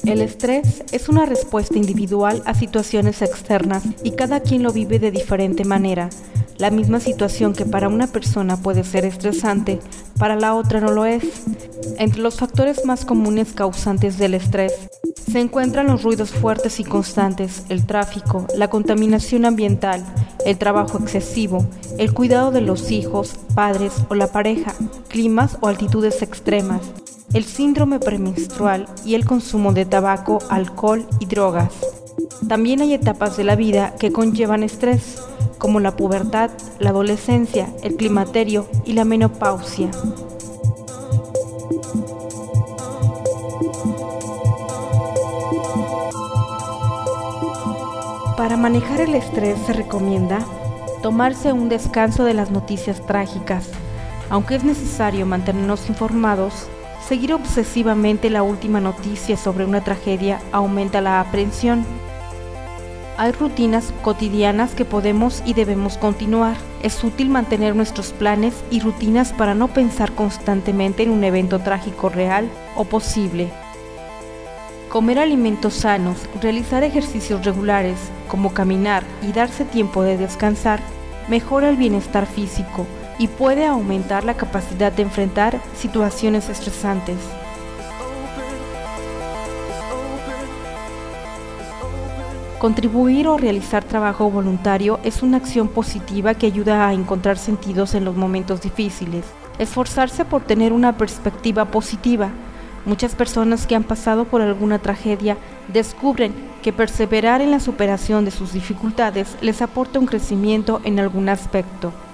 El estrés es una respuesta individual a situaciones externas y cada quien lo vive de diferente manera. La misma situación que para una persona puede ser estresante, para la otra no lo es. Entre los factores más comunes causantes del estrés se encuentran los ruidos fuertes y constantes, el tráfico, la contaminación ambiental, el trabajo excesivo, el cuidado de los hijos, padres o la pareja, climas o altitudes extremas, el síndrome premenstrual y el consumo de tabaco, alcohol y drogas. También hay etapas de la vida que conllevan estrés, como la pubertad, la adolescencia, el climaterio y la menopausia. Para manejar el estrés se recomienda tomarse un descanso de las noticias trágicas. Aunque es necesario mantenernos informados, seguir obsesivamente la última noticia sobre una tragedia aumenta la aprensión. Hay rutinas cotidianas que podemos y debemos continuar. Es útil mantener nuestros planes y rutinas para no pensar constantemente en un evento trágico real o posible. Comer alimentos sanos, realizar ejercicios regulares, como caminar y darse tiempo de descansar, mejora el bienestar físico y puede aumentar la capacidad de enfrentar situaciones estresantes. Contribuir o realizar trabajo voluntario es una acción positiva que ayuda a encontrar sentidos en los momentos difíciles. Esforzarse por tener una perspectiva positiva. Muchas personas que han pasado por alguna tragedia descubren que perseverar en la superación de sus dificultades les aporta un crecimiento en algún aspecto.